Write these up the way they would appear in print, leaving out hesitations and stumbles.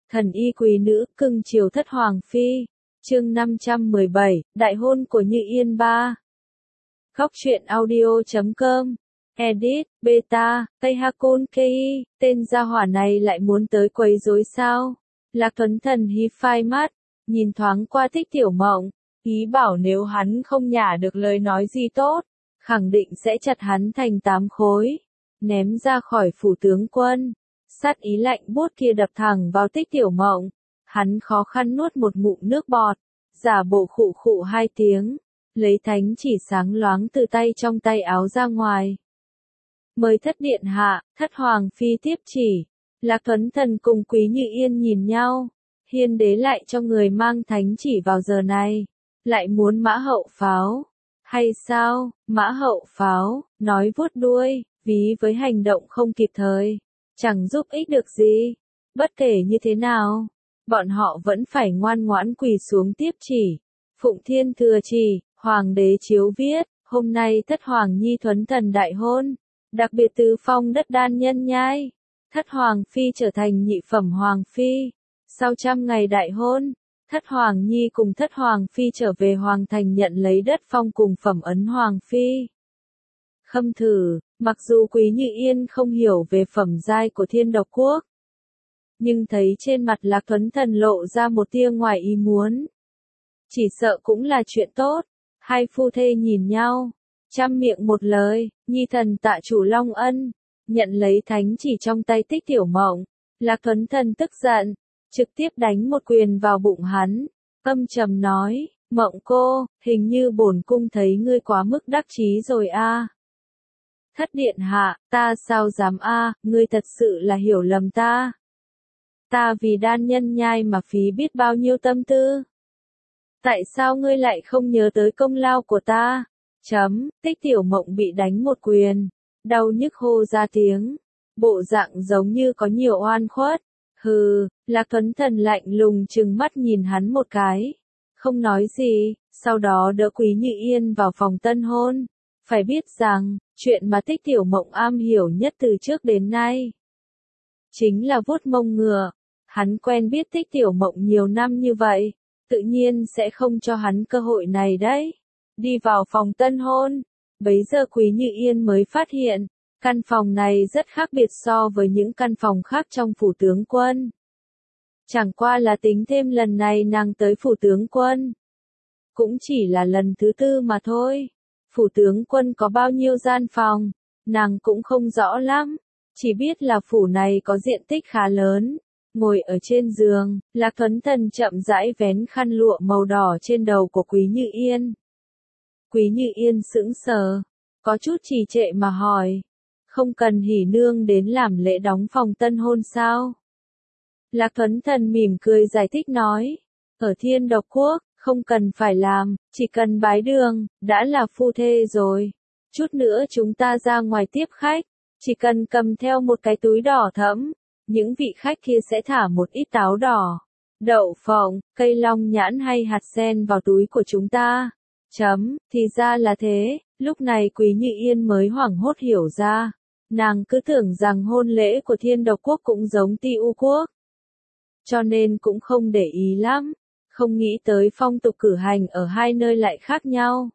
Thần y quý nữ, cưng chiều thất hoàng phi. Chương 517, đại hôn của Như Yên 3. Khóc chuyện audio.com. Edit, beta, Tây Hakon Kei, tên gia hỏa này lại muốn tới quấy rối sao? Lạc Tuấn Thần hí phai mắt, nhìn thoáng qua Thích Tiểu Mộng, ý bảo nếu hắn không nhả được lời nói gì tốt, khẳng định sẽ chặt hắn thành 8 khối, ném ra khỏi phủ tướng quân. Sát ý lạnh buốt kia đập thẳng vào Thích Tiểu Mộng, hắn khó khăn nuốt một ngụm nước bọt, giả bộ khụ khụ 2 tiếng, lấy thánh chỉ sáng loáng từ tay trong tay áo ra ngoài. Mời thất điện hạ, thất hoàng phi tiếp chỉ. Lạc Tuấn Thần cùng Quý Như Yên nhìn nhau, Hiên đế lại cho người mang thánh chỉ vào giờ này, lại muốn mã hậu pháo. Hay sao, mã hậu pháo, nói vuốt đuôi, ví với hành động không kịp thời, chẳng giúp ích được gì. Bất kể như thế nào, bọn họ vẫn phải ngoan ngoãn quỳ xuống tiếp chỉ. Phụng Thiên thừa chỉ, hoàng đế chiếu viết, hôm nay thất hoàng nhi Tuấn Thần đại hôn, đặc biệt tứ phong đất đan nhân nhai. Thất hoàng phi trở thành nhị phẩm hoàng phi. Sau 100 ngày đại hôn, thất hoàng nhi cùng thất hoàng phi trở về hoàng thành nhận lấy đất phong cùng phẩm ấn hoàng phi. Khâm thử, mặc dù Quý Như Yên không hiểu về phẩm giai của Thiên Độc Quốc, nhưng thấy trên mặt Lạc Tuấn Thần lộ ra một tia ngoài ý muốn. Chỉ sợ cũng là chuyện tốt. Hai phu thê nhìn nhau, trăm miệng một lời, nhi thần tạ chủ Long ân. Nhận lấy thánh chỉ trong tay Thích Tiểu Mộng, Lạc Tuấn Thần tức giận, trực tiếp đánh một quyền vào bụng hắn, âm trầm nói, Mộng cô, hình như bổn cung thấy ngươi quá mức đắc chí rồi a. Thất điện hạ, ta sao dám a, ngươi thật sự là hiểu lầm ta. Ta vì đan nhân nhai mà phí biết bao nhiêu tâm tư. Tại sao ngươi lại không nhớ tới công lao của ta? Thích Tiểu Mộng bị đánh một quyền, đau nhức hô ra tiếng, bộ dạng giống như có nhiều oan khuất. Hừ, Lạc Tuấn Thần lạnh lùng trừng mắt nhìn hắn một cái, không nói gì, sau đó đỡ Quý Như Yên vào phòng tân hôn. Phải biết rằng, chuyện mà Thích Tiểu Mộng am hiểu nhất từ trước đến nay chính là vuốt mông ngựa. Hắn quen biết Thích Tiểu Mộng nhiều năm như vậy, tự nhiên sẽ không cho hắn cơ hội này đấy. Đi vào phòng tân hôn, bấy giờ Quý Như Yên mới phát hiện, căn phòng này rất khác biệt so với những căn phòng khác trong phủ tướng quân. Chẳng qua là tính thêm lần này nàng tới phủ tướng quân, cũng chỉ là lần thứ 4 mà thôi. Phủ tướng quân có bao nhiêu gian phòng, nàng cũng không rõ lắm, chỉ biết là phủ này có diện tích khá lớn. Ngồi ở trên giường, Lạc Tuấn Thần chậm rãi vén khăn lụa màu đỏ trên đầu của Quý Như Yên. Quý Như Yên sững sờ, có chút trì trệ mà hỏi, không cần hỉ nương đến làm lễ đóng phòng tân hôn sao? Lạc Tuấn Thần mỉm cười giải thích nói, ở Thiên Độc Quốc, không cần phải làm, chỉ cần bái đường, đã là phu thê rồi. Chút nữa chúng ta ra ngoài tiếp khách, chỉ cần cầm theo một cái túi đỏ thẫm, những vị khách kia sẽ thả một ít táo đỏ, đậu phộng, cây long nhãn hay hạt sen vào túi của chúng ta. Thì ra là thế, lúc này Quý Như Yên mới hoảng hốt hiểu ra. Nàng cứ tưởng rằng hôn lễ của Thiên Độc Quốc cũng giống Ti U Quốc, cho nên cũng không để ý lắm, không nghĩ tới phong tục cử hành ở hai nơi lại khác nhau.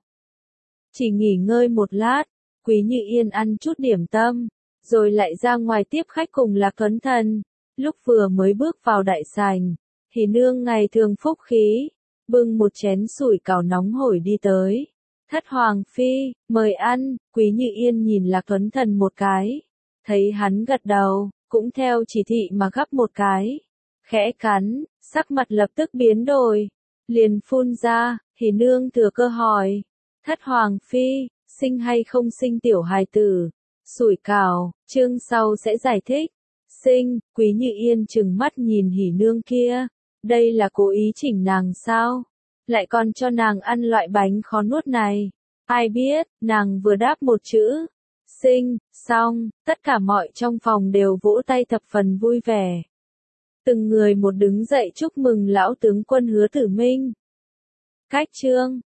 Chỉ nghỉ ngơi một lát, Quý Như Yên ăn chút điểm tâm, rồi lại ra ngoài tiếp khách cùng Lạc Tuấn Thần. Lúc vừa mới bước vào đại sảnh, thì nương ngày thường phúc khí, bưng một chén sủi cảo nóng hổi đi tới. Thất hoàng phi, mời ăn. Quý Như Yên nhìn Lạc Tuấn Thần một cái, thấy hắn gật đầu, cũng theo chỉ thị mà gắp một cái, khẽ cắn, sắc mặt lập tức biến đổi, liền phun ra. Thì nương thừa cơ hỏi, thất hoàng phi, sinh hay không sinh tiểu hài tử? Sủi cảo, chương sau sẽ giải thích. Sinh. Quý Như Yên trừng mắt nhìn hỉ nương kia, đây là cố ý chỉnh nàng sao? Lại còn cho nàng ăn loại bánh khó nuốt này. Ai biết, nàng vừa đáp một chữ sinh, xong, tất cả mọi trong phòng đều vỗ tay thập phần vui vẻ. Từng người một đứng dậy chúc mừng lão tướng quân Hứa Tử Minh. Cách chương